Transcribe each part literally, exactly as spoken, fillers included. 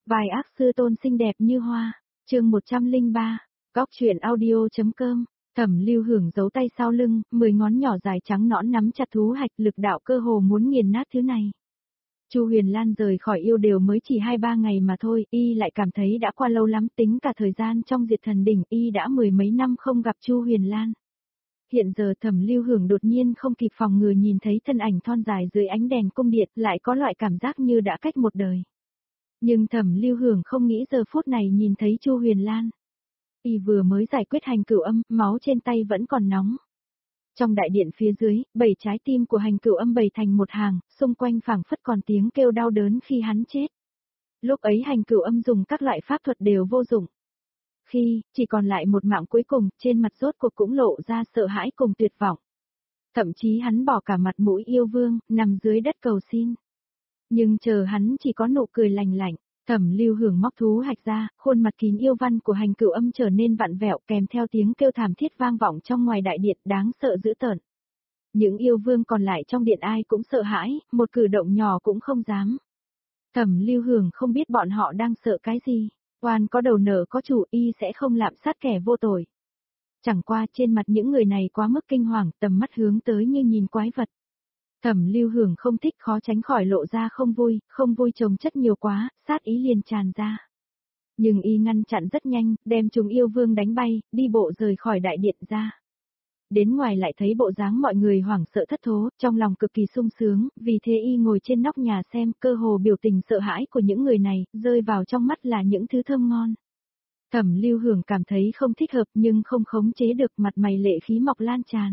Vài ác sư tôn xinh đẹp như hoa, chương một trăm lẻ ba, góc truyện audio.com, Thẩm Lưu Hưởng giấu tay sau lưng, mười ngón nhỏ dài trắng nõn nắm chặt thú hạch, lực đạo cơ hồ muốn nghiền nát thứ này. Chu Huyền Lan rời khỏi yêu đều mới chỉ hai ba ngày mà thôi, y lại cảm thấy đã qua lâu lắm, tính cả thời gian trong Diệt Thần Đỉnh, y đã mười mấy năm không gặp Chu Huyền Lan. Hiện giờ Thẩm Lưu Hưởng đột nhiên không kịp phòng ngừa nhìn thấy thân ảnh thon dài dưới ánh đèn cung điện, lại có loại cảm giác như đã cách một đời. Nhưng Thẩm Lưu Hưởng không nghĩ giờ phút này nhìn thấy Chu Huyền Lan. Y vừa mới giải quyết hành cửu âm, máu trên tay vẫn còn nóng. Trong đại điện phía dưới, bảy trái tim của hành cửu âm bày thành một hàng, xung quanh phảng phất còn tiếng kêu đau đớn khi hắn chết. Lúc ấy hành cửu âm dùng các loại pháp thuật đều vô dụng. Khi, chỉ còn lại một mạng cuối cùng, trên mặt rốt cuộc cũng lộ ra sợ hãi cùng tuyệt vọng. Thậm chí hắn bỏ cả mặt mũi yêu vương, nằm dưới đất cầu xin. Nhưng chờ hắn chỉ có nụ cười lành lạnh. Thẩm Lưu Hưởng móc thú hạch ra, khuôn mặt kín yêu văn của hành cửu âm trở nên vặn vẹo, kèm theo tiếng kêu thảm thiết vang vọng trong ngoài đại điện, đáng sợ dữ tợn. Những yêu vương còn lại trong điện ai cũng sợ hãi, một cử động nhỏ cũng không dám. Thẩm Lưu Hưởng không biết bọn họ đang sợ cái gì. Oan có đầu nợ có chủ, y sẽ không lạm sát kẻ vô tội. Chẳng qua trên mặt những người này quá mức kinh hoàng, tầm mắt hướng tới như nhìn quái vật. Thẩm Lưu Hưởng không thích, khó tránh khỏi lộ ra không vui, không vui chồng chất nhiều quá, sát ý liền tràn ra. Nhưng y ngăn chặn rất nhanh, đem chúng yêu vương đánh bay, đi bộ rời khỏi đại điện ra. Đến ngoài lại thấy bộ dáng mọi người hoảng sợ thất thố, trong lòng cực kỳ sung sướng, vì thế y ngồi trên nóc nhà xem, cơ hồ biểu tình sợ hãi của những người này, rơi vào trong mắt là những thứ thơm ngon. Thẩm Lưu Hưởng cảm thấy không thích hợp nhưng không khống chế được, mặt mày lệ khí mọc lan tràn.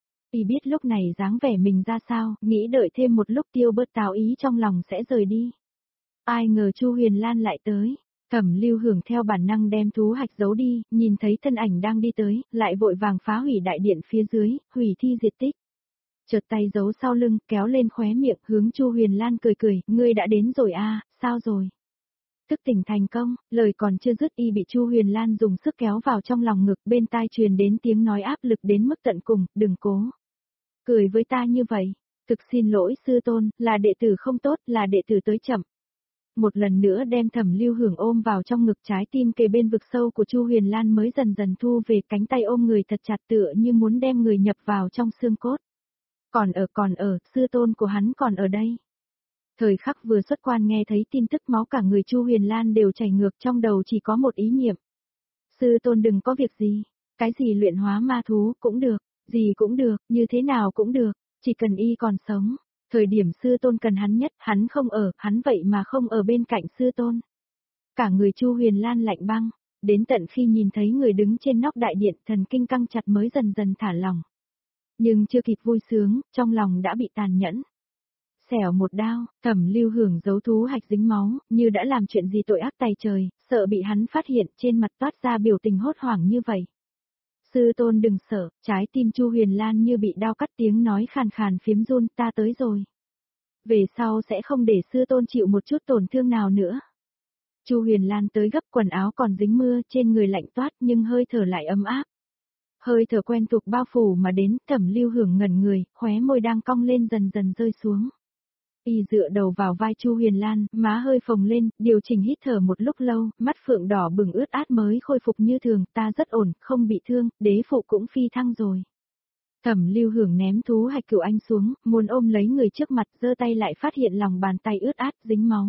Y biết lúc này dáng vẻ mình ra sao, nghĩ đợi thêm một lúc tiêu bớt táo ý trong lòng sẽ rời đi. Ai ngờ Chu Huyền Lan lại tới. Thẩm Lưu Hưởng theo bản năng đem thú hạch giấu đi, nhìn thấy thân ảnh đang đi tới, lại vội vàng phá hủy đại điện phía dưới, hủy thi diệt tích. Chợt tay giấu sau lưng, kéo lên khóe miệng, hướng Chu Huyền Lan cười cười, ngươi đã đến rồi à, sao rồi? Thức tỉnh thành công, lời còn chưa dứt y bị Chu Huyền Lan dùng sức kéo vào trong lòng ngực, bên tai truyền đến tiếng nói áp lực đến mức tận cùng, đừng cố. Cười với ta như vậy, thực xin lỗi sư tôn, là đệ tử không tốt, là đệ tử tới chậm. Một lần nữa đem Thẩm Lưu Hưởng ôm vào trong ngực, trái tim kề bên vực sâu của Chu Huyền Lan mới dần dần thu về, cánh tay ôm người thật chặt tựa như muốn đem người nhập vào trong xương cốt. Còn ở còn ở, sư tôn của hắn còn ở đây. Thời khắc vừa xuất quan nghe thấy tin tức, máu cả người Chu Huyền Lan đều chảy ngược, trong đầu chỉ có một ý niệm. Sư tôn đừng có việc gì, cái gì luyện hóa ma thú cũng được, gì cũng được, như thế nào cũng được, chỉ cần y còn sống. Thời điểm sư tôn cần hắn nhất, hắn không ở, hắn vậy mà không ở bên cạnh sư tôn. Cả người Chu Huyền Lan lạnh băng, đến tận khi nhìn thấy người đứng trên nóc đại điện, thần kinh căng chặt mới dần dần thả lòng. Nhưng chưa kịp vui sướng, trong lòng đã bị tàn nhẫn. Xẻo một đao, Thẩm Lưu Hưởng giấu thú hạch dính máu, như đã làm chuyện gì tội ác tày trời, sợ bị hắn phát hiện, trên mặt toát ra biểu tình hốt hoảng như vậy. Sư tôn đừng sợ, trái tim Chu Huyền Lan như bị đao cắt, tiếng nói khàn khàn phiếm run, ta tới rồi. Về sau sẽ không để sư tôn chịu một chút tổn thương nào nữa. Chu Huyền Lan tới gấp, quần áo còn dính mưa, trên người lạnh toát nhưng hơi thở lại ấm áp. Hơi thở quen thuộc bao phủ mà đến, Thẩm Lưu Hưởng ngẩn người, khóe môi đang cong lên dần dần rơi xuống. Y dựa đầu vào vai Chu Huyền Lan, má hơi phồng lên, điều chỉnh hít thở một lúc lâu, mắt phượng đỏ bừng ướt át mới khôi phục như thường, ta rất ổn, không bị thương, đế phụ cũng phi thăng rồi. Thẩm Lưu Hưởng ném thú hạch cửu anh xuống, muốn ôm lấy người trước mặt, giơ tay lại phát hiện lòng bàn tay ướt át, dính máu.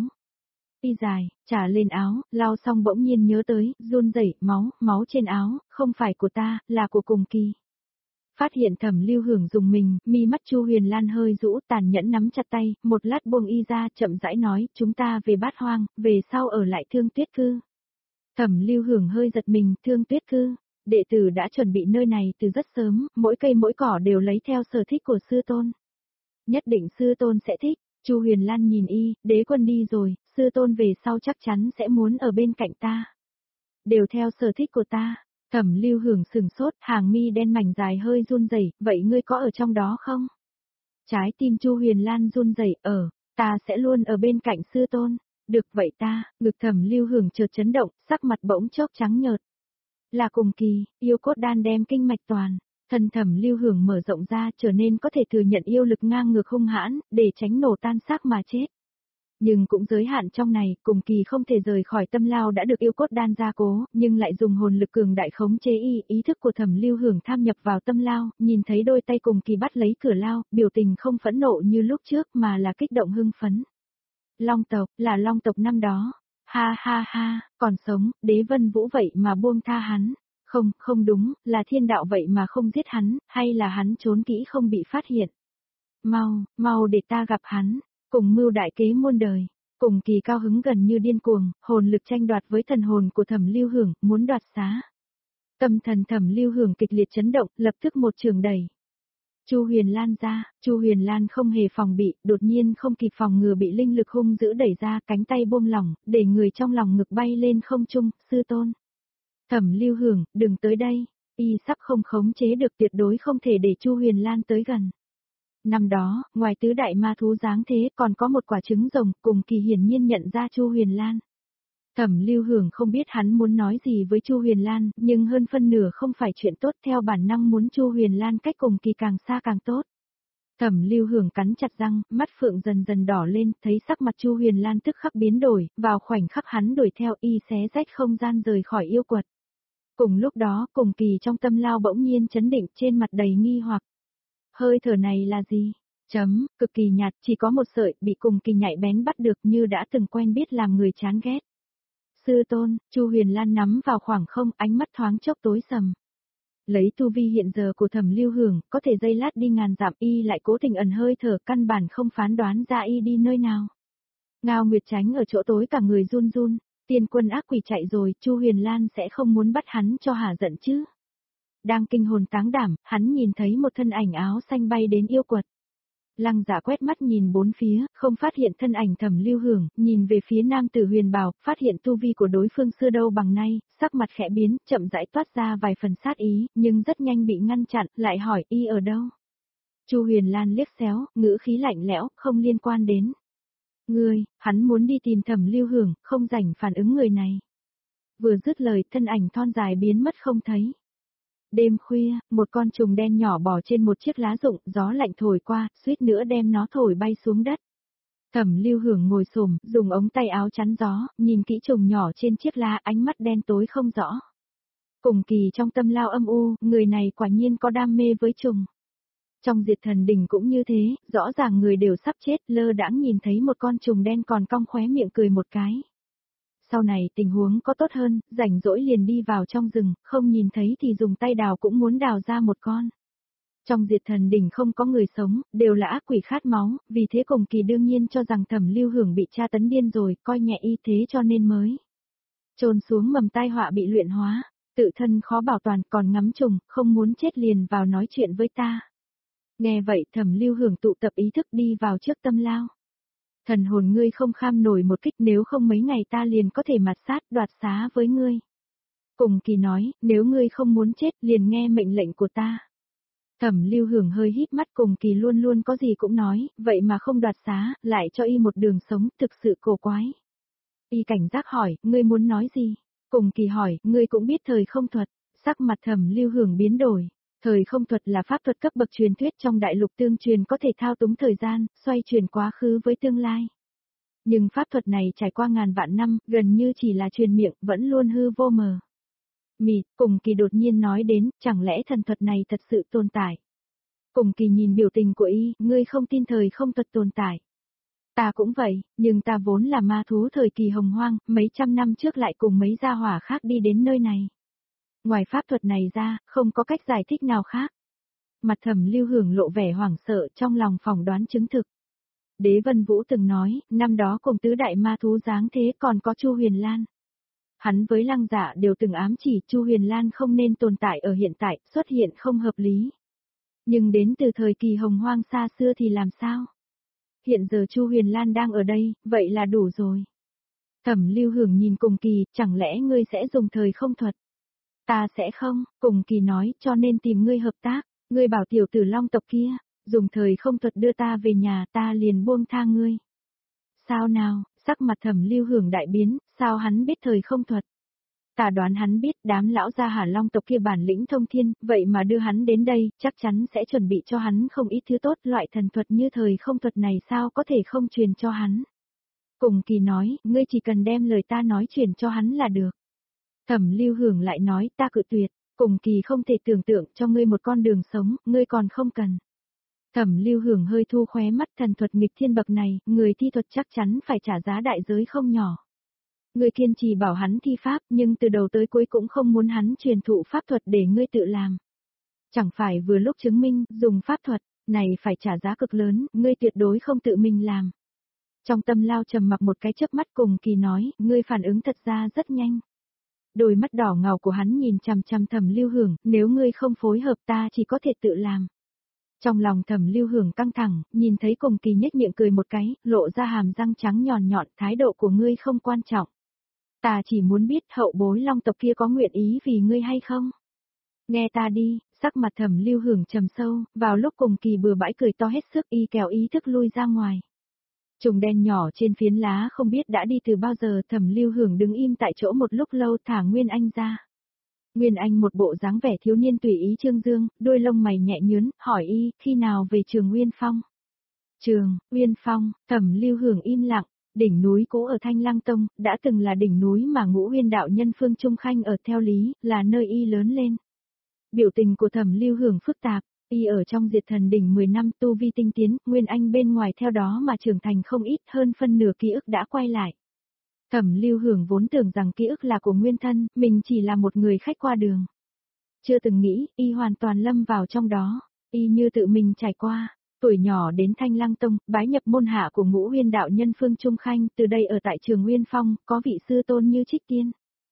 Y dài, trả lên áo, lau xong bỗng nhiên nhớ tới, run rẩy, máu, máu trên áo, không phải của ta, là của cùng kỳ. Phát hiện Thẩm Lưu Hưởng dùng mình, mi mắt Chu Huyền Lan hơi rũ, tàn nhẫn nắm chặt tay, một lát buông y ra, chậm rãi nói, chúng ta về Bát Hoang, về sau ở lại Thương Tuyết Cư. Thẩm Lưu Hưởng hơi giật mình, Thương Tuyết Cư, đệ tử đã chuẩn bị nơi này từ rất sớm, mỗi cây mỗi cỏ đều lấy theo sở thích của sư tôn. Nhất định sư tôn sẽ thích. Chu Huyền Lan nhìn y, đế quân đi rồi, sư tôn về sau chắc chắn sẽ muốn ở bên cạnh ta. Đều theo sở thích của ta. Thẩm Lưu Hưởng sừng sốt, hàng mi đen mảnh dài hơi run rẩy, vậy ngươi có ở trong đó không? Trái tim Chu Huyền Lan run rẩy, ở, ta sẽ luôn ở bên cạnh sư tôn. Được vậy ta, ngực Thẩm Lưu Hưởng chợt chấn động, sắc mặt bỗng chốc trắng nhợt. Là cùng kỳ, yêu cốt đan đem kinh mạch toàn. Thân Thẩm Lưu Hưởng mở rộng ra, trở nên có thể thừa nhận yêu lực ngang ngược hung hãn, để tránh nổ tan xác mà chết. Nhưng cũng giới hạn trong này, cùng kỳ không thể rời khỏi tâm lao đã được yêu cốt đan gia cố, nhưng lại dùng hồn lực cường đại khống chế y, ý thức của Thẩm Lưu Hưởng tham nhập vào tâm lao, nhìn thấy đôi tay cùng kỳ bắt lấy cửa lao, biểu tình không phẫn nộ như lúc trước mà là kích động hưng phấn. Long tộc, là Long tộc năm đó. Ha ha ha, còn sống, Đế Vân Vũ vậy mà buông tha hắn. Không, không đúng, là thiên đạo vậy mà không giết hắn, hay là hắn trốn kỹ không bị phát hiện. Mau, mau để ta gặp hắn, cùng mưu đại kế muôn đời. Cùng kỳ cao hứng gần như điên cuồng, hồn lực tranh đoạt với thần hồn của Thẩm Lưu Hưởng, muốn đoạt xá. Tâm thần Thẩm Lưu Hưởng kịch liệt chấn động, lập tức một trường đẩy. Chu Huyền Lan ra, Chu Huyền Lan không hề phòng bị, đột nhiên không kịp phòng ngừa bị linh lực hung dữ đẩy ra, cánh tay buông lỏng, để người trong lòng ngực bay lên không trung, sư tôn. Thẩm Lưu Hưởng, đừng tới đây, y sắp không khống chế được, tuyệt đối không thể để Chu Huyền Lan tới gần. Năm đó, ngoài tứ đại ma thú dáng thế còn có một quả trứng rồng, cùng kỳ hiển nhiên nhận ra Chu Huyền Lan. Thẩm Lưu Hưởng không biết hắn muốn nói gì với Chu Huyền Lan, nhưng hơn phân nửa không phải chuyện tốt, theo bản năng muốn Chu Huyền Lan cách cùng kỳ càng xa càng tốt. Thẩm Lưu Hưởng cắn chặt răng, mắt phượng dần dần đỏ lên, thấy sắc mặt Chu Huyền Lan tức khắc biến đổi, vào khoảnh khắc hắn đuổi theo y xé rách không gian rời khỏi yêu quật. Cùng lúc đó, cùng kỳ trong tâm lao bỗng nhiên chấn định, trên mặt đầy nghi hoặc. Hơi thở này là gì? Chấm, cực kỳ nhạt, chỉ có một sợi, bị cùng kỳ nhạy bén bắt được như đã từng quen biết làm người chán ghét. Sư tôn, Chu Huyền Lan nắm vào khoảng không, ánh mắt thoáng chốc tối sầm. Lấy tu vi hiện giờ của Thẩm Lưu Hưởng, có thể dây lát đi ngàn dặm, y lại cố tình ẩn hơi thở, căn bản không phán đoán ra y đi nơi nào. Ngao Nguyệt tránh ở chỗ tối cả người run run, tiên quân ác quỷ chạy rồi, Chu Huyền Lan sẽ không muốn bắt hắn cho hả giận chứ. Đang kinh hồn táng đảm, hắn nhìn thấy một thân ảnh áo xanh bay đến yêu quật. Lăng Dạ quét mắt nhìn bốn phía, không phát hiện thân ảnh Thẩm Lưu Hưởng, nhìn về phía nam tử Huyền Bảo, phát hiện tu vi của đối phương xưa đâu bằng nay, sắc mặt khẽ biến, chậm rãi toát ra vài phần sát ý, nhưng rất nhanh bị ngăn chặn, lại hỏi y ở đâu. Chu Huyền Lan liếc xéo, ngữ khí lạnh lẽo, không liên quan đến. Ngươi, hắn muốn đi tìm Thẩm Lưu Hưởng, không rảnh phản ứng người này. Vừa dứt lời, thân ảnh thon dài biến mất không thấy. Đêm khuya, một con trùng đen nhỏ bò trên một chiếc lá rụng, gió lạnh thổi qua, suýt nữa đem nó thổi bay xuống đất. Thẩm Lưu Hưởng ngồi xổm, dùng ống tay áo chắn gió, nhìn kỹ trùng nhỏ trên chiếc lá, ánh mắt đen tối không rõ. Cùng kỳ trong tâm lao âm u, người này quả nhiên có đam mê với trùng. Trong Diệt Thần Đình cũng như thế, rõ ràng người đều sắp chết, lơ đãng nhìn thấy một con trùng đen còn cong khóe miệng cười một cái. Sau này tình huống có tốt hơn, rảnh rỗi liền đi vào trong rừng, không nhìn thấy thì dùng tay đào cũng muốn đào ra một con. Trong Diệt Thần Đình không có người sống, đều là ác quỷ khát máu, vì thế cùng kỳ đương nhiên cho rằng Thẩm Lưu Hưởng bị tra tấn điên rồi, coi nhẹ y thế cho nên mới chôn xuống mầm tai họa bị luyện hóa, tự thân khó bảo toàn còn ngắm trùng, không muốn chết liền vào nói chuyện với ta. Nghe vậy Thẩm Lưu Hưởng tụ tập ý thức đi vào trước tâm lao. Thần hồn ngươi không kham nổi một kích, nếu không mấy ngày ta liền có thể mặt sát đoạt xá với ngươi. Cùng kỳ nói, nếu ngươi không muốn chết liền nghe mệnh lệnh của ta. Thẩm Lưu Hưởng hơi híp mắt, cùng kỳ luôn luôn có gì cũng nói, vậy mà không đoạt xá, lại cho y một đường sống, thực sự cổ quái. Y cảnh giác hỏi, ngươi muốn nói gì? Cùng kỳ hỏi, ngươi cũng biết thời không thuật, sắc mặt Thẩm Lưu Hưởng biến đổi. Thời không thuật là pháp thuật cấp bậc truyền thuyết trong đại lục tương truyền, có thể thao túng thời gian, xoay chuyển quá khứ với tương lai. Nhưng pháp thuật này trải qua ngàn vạn năm, gần như chỉ là truyền miệng, vẫn luôn hư vô mờ. Mịt, cùng kỳ đột nhiên nói đến, chẳng lẽ thần thuật này thật sự tồn tại? Cùng kỳ nhìn biểu tình của y, ngươi không tin thời không thuật tồn tại. Ta cũng vậy, nhưng ta vốn là ma thú thời kỳ hồng hoang, mấy trăm năm trước lại cùng mấy gia hỏa khác đi đến nơi này. Ngoài pháp thuật này ra, không có cách giải thích nào khác. Mặt Thẩm Lưu Hưởng lộ vẻ hoảng sợ, trong lòng phỏng đoán chứng thực. Đế Vân Vũ từng nói, năm đó cùng tứ đại ma thú dáng thế còn có Chu Huyền Lan. Hắn với Lăng Dạ đều từng ám chỉ Chu Huyền Lan không nên tồn tại ở hiện tại, xuất hiện không hợp lý. Nhưng đến từ thời kỳ hồng hoang xa xưa thì làm sao? Hiện giờ Chu Huyền Lan đang ở đây, vậy là đủ rồi. Thẩm Lưu Hưởng nhìn cùng kỳ, chẳng lẽ ngươi sẽ dùng thời không thuật? Ta sẽ không, cùng kỳ nói, cho nên tìm ngươi hợp tác, ngươi bảo tiểu tử Long tộc kia, dùng thời không thuật đưa ta về nhà, ta liền buông tha ngươi. Sao nào, sắc mặt Thẩm Lưu Hưởng đại biến, sao hắn biết thời không thuật? Ta đoán hắn biết đám lão gia Hà Long tộc kia bản lĩnh thông thiên, vậy mà đưa hắn đến đây, chắc chắn sẽ chuẩn bị cho hắn không ít thứ tốt, loại thần thuật như thời không thuật này sao có thể không truyền cho hắn. Cùng Kỳ nói, ngươi chỉ cần đem lời ta nói chuyển cho hắn là được. Thẩm Lưu Hưởng lại nói, ta cự tuyệt, Cùng Kỳ không thể tưởng tượng cho ngươi một con đường sống, ngươi còn không cần. Thẩm Lưu Hưởng hơi thu khóe mắt, thần thuật nghịch thiên bậc này, người thi thuật chắc chắn phải trả giá đại giới không nhỏ. Ngươi kiên trì bảo hắn thi pháp, nhưng từ đầu tới cuối cũng không muốn hắn truyền thụ pháp thuật để ngươi tự làm. Chẳng phải vừa lúc chứng minh, dùng pháp thuật, này phải trả giá cực lớn, ngươi tuyệt đối không tự mình làm. Trong tâm Lao trầm mặc một cái chớp mắt, Cùng Kỳ nói, ngươi phản ứng thật ra rất nhanh. Đôi mắt đỏ ngầu của hắn nhìn chằm chằm Thẩm Lưu Hưởng, nếu ngươi không phối hợp ta chỉ có thể tự làm. Trong lòng Thẩm Lưu Hưởng căng thẳng, nhìn thấy Cùng Kỳ nhếch miệng cười một cái, lộ ra hàm răng trắng nhọn nhọn, thái độ của ngươi không quan trọng. Ta chỉ muốn biết hậu bối Long tộc kia có nguyện ý vì ngươi hay không. Nghe ta đi, sắc mặt Thẩm Lưu Hưởng trầm sâu, vào lúc Cùng Kỳ bừa bãi cười to hết sức y kéo ý thức lui ra ngoài. Trùng đen nhỏ trên phiến lá không biết đã đi từ bao giờ, Thẩm Lưu Hưởng đứng im tại chỗ một lúc lâu thả Nguyên Anh ra. Nguyên Anh một bộ dáng vẻ thiếu niên tùy ý trương dương, đôi lông mày nhẹ nhướn, hỏi y, khi nào về Trường Nguyên Phong? Trường, Nguyên Phong, Thẩm Lưu Hưởng im lặng, đỉnh núi cũ ở Thanh Lăng Tông, đã từng là đỉnh núi mà Ngũ Nguyên đạo nhân Phương Trung Khanh ở theo lý, là nơi y lớn lên. Biểu tình của Thẩm Lưu Hưởng phức tạp, y ở trong Diệt Thần đỉnh mười năm tu vi tinh tiến, Nguyên Anh bên ngoài theo đó mà trưởng thành không ít, hơn phân nửa ký ức đã quay lại. Thẩm Lưu Hưởng vốn tưởng rằng ký ức là của nguyên thân, mình chỉ là một người khách qua đường. Chưa từng nghĩ, y hoàn toàn lâm vào trong đó, y như tự mình trải qua, tuổi nhỏ đến Thanh Lăng Tông, bái nhập môn hạ của Ngũ Nguyên đạo nhân Phương Trung Khanh, từ đây ở tại Trường Nguyên Phong, có vị sư tôn như Trích Tiên.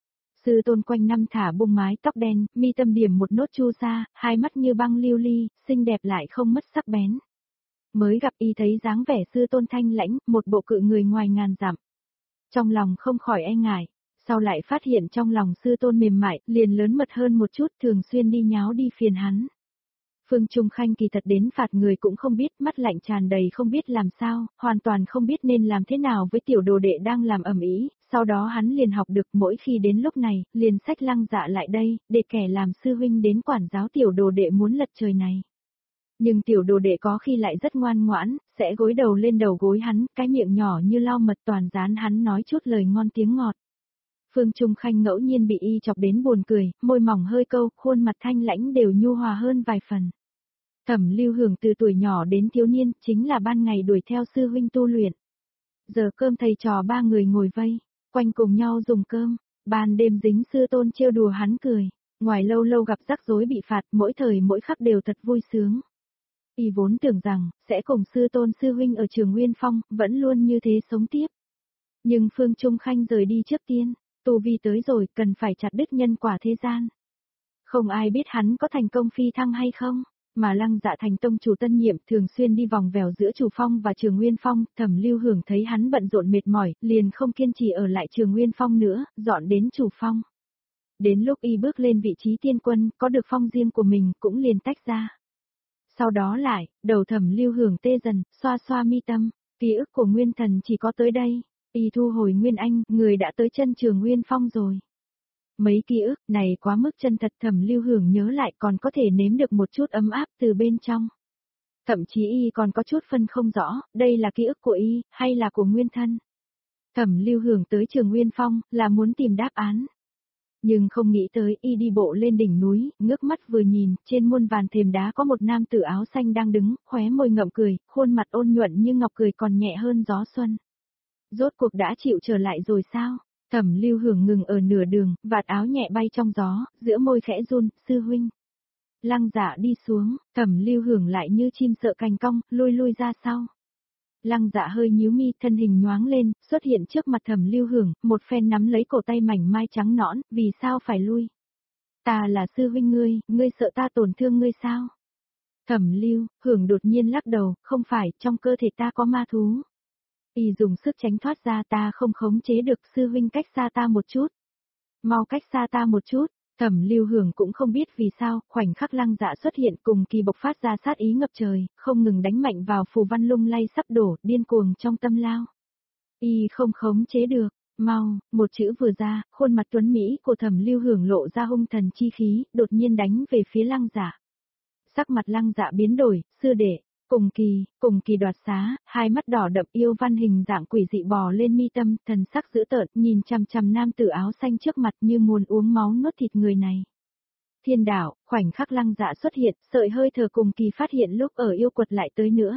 Sư tôn quanh năm thả bông mái tóc đen, mi tâm điểm một nốt chu sa, hai mắt như băng lưu ly, xinh đẹp lại không mất sắc bén. Mới gặp y thấy dáng vẻ sư tôn thanh lãnh, một bộ cự người ngoài ngàn dặm. Trong lòng không khỏi e ngại, sau lại phát hiện trong lòng sư tôn mềm mại, liền lớn mật hơn một chút, thường xuyên đi nháo đi phiền hắn. Phương Trung Khanh kỳ thật đến phạt người cũng không biết, mắt lạnh tràn đầy không biết làm sao, hoàn toàn không biết nên làm thế nào với tiểu đồ đệ đang làm ầm ĩ. Sau đó hắn liền học được, mỗi khi đến lúc này, liền xách Lăng Dạ lại đây, để kẻ làm sư huynh đến quản giáo tiểu đồ đệ muốn lật trời này. Nhưng tiểu đồ đệ có khi lại rất ngoan ngoãn, sẽ gối đầu lên đầu gối hắn, cái miệng nhỏ như lau mật toàn dán hắn nói chút lời ngon tiếng ngọt. Phương Trung Khanh ngẫu nhiên bị y chọc đến buồn cười, môi mỏng hơi câu, khuôn mặt thanh lãnh đều nhu hòa hơn vài phần. Thẩm Lưu Hưởng từ tuổi nhỏ đến thiếu niên, chính là ban ngày đuổi theo sư huynh tu luyện. Giờ cơm thầy trò ba người ngồi vây, quanh cùng nhau dùng cơm, ban đêm dính sư tôn trêu đùa hắn cười, ngoài lâu lâu gặp rắc rối bị phạt, mỗi thời mỗi khắc đều thật vui sướng. Y vốn tưởng rằng, sẽ cùng sư tôn sư huynh ở Trường Nguyên Phong, vẫn luôn như thế sống tiếp. Nhưng Phương Trung Khanh rời đi trước tiên, tu vi tới rồi, cần phải chặt đứt nhân quả thế gian. Không ai biết hắn có thành công phi thăng hay không, mà Lăng Dạ thành tông chủ tân nhiệm thường xuyên đi vòng vèo giữa Chủ Phong và Trường Nguyên Phong, Thẩm Lưu Hưởng thấy hắn bận rộn mệt mỏi, liền không kiên trì ở lại Trường Nguyên Phong nữa, dọn đến Chủ Phong. Đến lúc y bước lên vị trí tiên quân, có được phong riêng của mình, cũng liền tách ra. Sau đó lại, đầu Thẩm Lưu Hưởng tê dần, xoa xoa mi tâm, ký ức của Nguyên Thần chỉ có tới đây, y thu hồi Nguyên Anh, người đã tới chân Trường Nguyên Phong rồi. Mấy ký ức này quá mức chân thật, Thẩm Lưu Hưởng nhớ lại còn có thể nếm được một chút ấm áp từ bên trong. Thậm chí y còn có chút phân không rõ, đây là ký ức của y, hay là của nguyên thân. Thẩm Lưu Hưởng tới Trường Nguyên Phong, là muốn tìm đáp án. Nhưng không nghĩ tới y đi bộ lên đỉnh núi, ngước mắt vừa nhìn, trên muôn vàn thềm đá có một nam tử áo xanh đang đứng, khóe môi ngậm cười, khuôn mặt ôn nhuận như ngọc, cười còn nhẹ hơn gió xuân. Rốt cuộc đã chịu trở lại rồi sao? Thẩm Lưu Hưởng ngừng ở nửa đường, vạt áo nhẹ bay trong gió, giữa môi khẽ run, sư huynh. Lăng Dạ đi xuống, Thẩm Lưu Hưởng lại như chim sợ cành cong, lui lui ra sau. Lăng Dạ hơi nhíu mi, thân hình nhoáng lên, xuất hiện trước mặt Thẩm Lưu Hưởng, một phen nắm lấy cổ tay mảnh mai trắng nõn, vì sao phải lui? Ta là sư huynh ngươi, ngươi sợ ta tổn thương ngươi sao? Thẩm Lưu Hưởng đột nhiên lắc đầu, không phải, trong cơ thể ta có ma thú. Y dùng sức tránh thoát ra, ta không khống chế được, sư huynh cách xa ta một chút. Mau cách xa ta một chút. Thẩm Lưu Hưởng cũng không biết vì sao, khoảnh khắc Lăng Dạ xuất hiện cùng kỳ bộc phát ra sát ý ngập trời, không ngừng đánh mạnh vào phù văn lung lay sắp đổ, điên cuồng trong tâm lao. Y không khống chế được, mau, một chữ vừa ra, khuôn mặt tuấn Mỹ của Thẩm Lưu Hưởng lộ ra hung thần chi khí, đột nhiên đánh về phía Lăng Dạ. Sắc mặt Lăng Dạ biến đổi, sư đệ, Cùng kỳ, cùng kỳ đoạt xá, hai mắt đỏ đậm yêu văn hình dạng quỷ dị bò lên mi tâm, thần sắc dữ tợn, nhìn chằm chằm nam tử áo xanh trước mặt như muốn uống máu nuốt thịt người này. Thiên đạo, khoảnh khắc Lăng Dạ xuất hiện, sợi hơi thở cùng kỳ phát hiện lúc ở yêu quật lại tới nữa.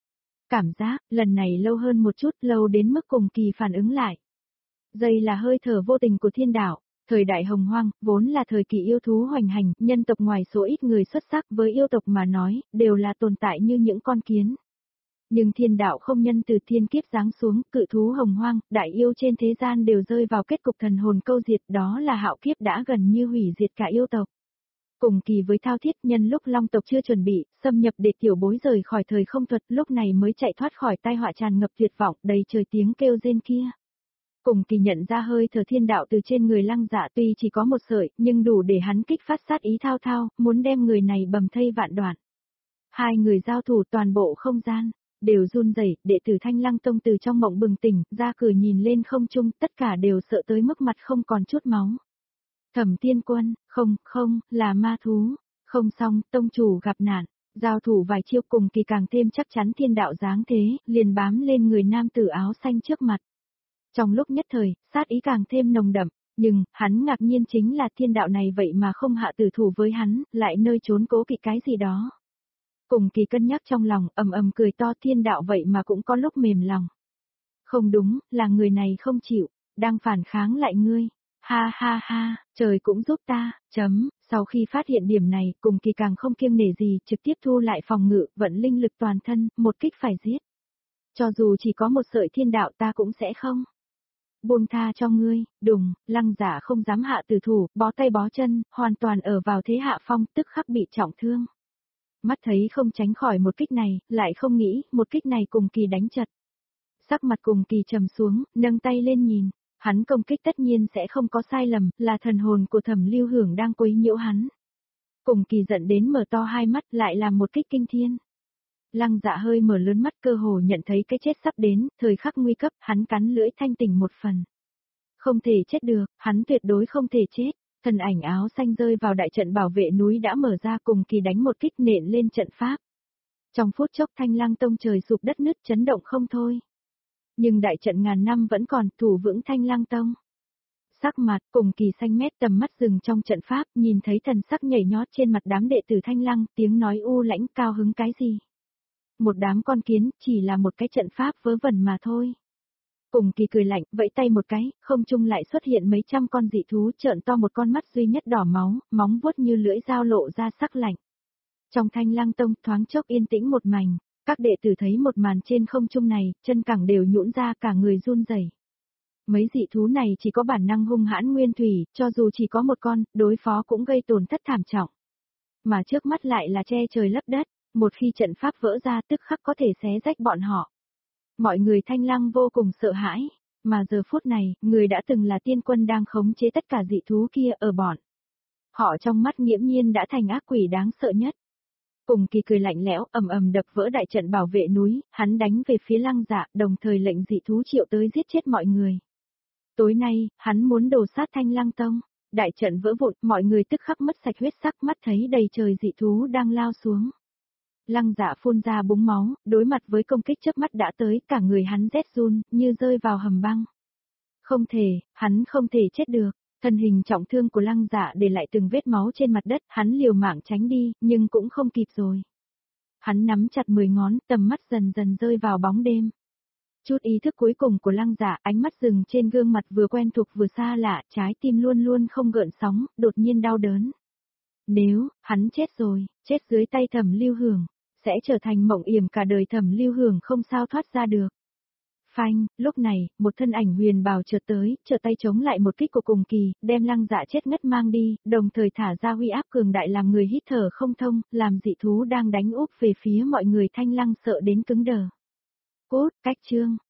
Cảm giác, lần này lâu hơn một chút, lâu đến mức cùng kỳ phản ứng lại. Đây là hơi thở vô tình của thiên đạo. Thời đại hồng hoang, vốn là thời kỳ yêu thú hoành hành, nhân tộc ngoài số ít người xuất sắc với yêu tộc mà nói, đều là tồn tại như những con kiến. Nhưng thiên đạo không nhân từ thiên kiếp giáng xuống, cự thú hồng hoang, đại yêu trên thế gian đều rơi vào kết cục thần hồn câu diệt, đó là hạo kiếp đã gần như hủy diệt cả yêu tộc. Cùng kỳ với thao thiết nhân lúc long tộc chưa chuẩn bị, xâm nhập để tiểu bối rời khỏi thời không thuật, lúc này mới chạy thoát khỏi tai họa tràn ngập tuyệt vọng, đầy trời tiếng kêu rên kia. Cùng kỳ nhận ra hơi thở thiên đạo từ trên người Lăng Dạ tuy chỉ có một sợi, nhưng đủ để hắn kích phát sát ý thao thao, muốn đem người này bầm thây vạn đoạn. Hai người giao thủ toàn bộ không gian, đều run rẩy, đệ tử Thanh Lăng Tông từ trong mộng bừng tỉnh, ra cửa nhìn lên không trung, tất cả đều sợ tới mức mặt không còn chút máu. Thẩm Tiên Quân, không, không, là ma thú, không xong, tông chủ gặp nạn, giao thủ vài chiêu cùng kỳ càng thêm chắc chắn thiên đạo dáng thế, liền bám lên người nam tử áo xanh trước mặt. Trong lúc nhất thời, sát ý càng thêm nồng đậm, nhưng, hắn ngạc nhiên chính là thiên đạo này vậy mà không hạ tử thủ với hắn, lại nơi trốn cố kỵ cái gì đó. Cùng kỳ cân nhắc trong lòng, ầm ầm cười to thiên đạo vậy mà cũng có lúc mềm lòng. Không đúng, là người này không chịu, đang phản kháng lại ngươi. Ha ha ha, trời cũng giúp ta, chấm, sau khi phát hiện điểm này, cùng kỳ càng không kiêng nể gì, trực tiếp thu lại phòng ngự, vận linh lực toàn thân, một kích phải giết. Cho dù chỉ có một sợi thiên đạo ta cũng sẽ không buông tha cho ngươi, đùng, Lăng Dạ không dám hạ tử thủ, bó tay bó chân, hoàn toàn ở vào thế hạ phong, tức khắc bị trọng thương. Mắt thấy không tránh khỏi một kích này, lại không nghĩ, một kích này cùng kỳ đánh chật. Sắc mặt cùng kỳ trầm xuống, nâng tay lên nhìn, hắn công kích tất nhiên sẽ không có sai lầm, là thần hồn của Thẩm Lưu Hưởng đang quấy nhiễu hắn. Cùng kỳ giận đến mở to hai mắt, lại làm một kích kinh thiên. Lăng Dạ hơi mở lớn mắt cơ hồ nhận thấy cái chết sắp đến, thời khắc nguy cấp, hắn cắn lưỡi thanh tỉnh một phần. Không thể chết được, hắn tuyệt đối không thể chết. Thần ảnh áo xanh rơi vào đại trận bảo vệ núi đã mở ra cùng kỳ đánh một kích nện lên trận pháp. Trong phút chốc Thanh Lăng Tông trời sụp đất nứt chấn động không thôi. Nhưng đại trận ngàn năm vẫn còn thủ vững Thanh Lăng Tông. Sắc mặt cùng kỳ xanh mét tầm mắt dừng trong trận pháp, nhìn thấy thần sắc nhảy nhót trên mặt đám đệ tử Thanh Lăng, tiếng nói u lãnh cao hứng cái gì. Một đám con kiến, chỉ là một cái trận pháp vớ vẩn mà thôi. Cùng kỳ cười lạnh, vẫy tay một cái, không trung lại xuất hiện mấy trăm con dị thú trợn to một con mắt duy nhất đỏ máu, móng vuốt như lưỡi dao lộ ra sắc lạnh. Trong Thanh Lăng Tông thoáng chốc yên tĩnh một mảnh, các đệ tử thấy một màn trên không trung này, chân cẳng đều nhũn ra cả người run rẩy. Mấy dị thú này chỉ có bản năng hung hãn nguyên thủy, cho dù chỉ có một con, đối phó cũng gây tổn thất thảm trọng. Mà trước mắt lại là che trời lấp đất, một khi trận pháp vỡ ra tức khắc có thể xé rách bọn họ. Mọi người Thanh Lăng vô cùng sợ hãi, mà giờ phút này, người đã từng là tiên quân đang khống chế tất cả dị thú kia ở bọn. Họ trong mắt nghiễm nhiên đã thành ác quỷ đáng sợ nhất. Cùng kỳ cười lạnh lẽo, ầm ầm đập vỡ đại trận bảo vệ núi, hắn đánh về phía Lăng Dạ, đồng thời lệnh dị thú triệu tới giết chết mọi người. Tối nay, hắn muốn đồ sát Thanh Lăng Tông, đại trận vỡ vụn, mọi người tức khắc mất sạch huyết sắc, mắt thấy đầy trời dị thú đang lao xuống. Lăng Dạ phun ra búng máu, đối mặt với công kích chớp mắt đã tới, cả người hắn rét run, như rơi vào hầm băng. Không thể, hắn không thể chết được, thân hình trọng thương của Lăng Dạ để lại từng vết máu trên mặt đất, hắn liều mạng tránh đi, nhưng cũng không kịp rồi. Hắn nắm chặt mười ngón, tầm mắt dần dần rơi vào bóng đêm. Chút ý thức cuối cùng của Lăng Dạ, ánh mắt dừng trên gương mặt vừa quen thuộc vừa xa lạ, trái tim luôn luôn không gợn sóng, đột nhiên đau đớn. Nếu, hắn chết rồi, chết dưới tay Thẩm Lưu Hưởng, sẽ trở thành mộng yểm cả đời Thẩm Lưu Hưởng không sao thoát ra được. Phanh, lúc này, một thân ảnh huyền bào chợt tới, trở tay chống lại một kích của cùng kỳ, đem Lăng Dạ chết ngất mang đi, đồng thời thả ra huy áp cường đại làm người hít thở không thông, làm dị thú đang đánh úp về phía mọi người Thanh Lăng sợ đến cứng đờ. Cốt, cách chương.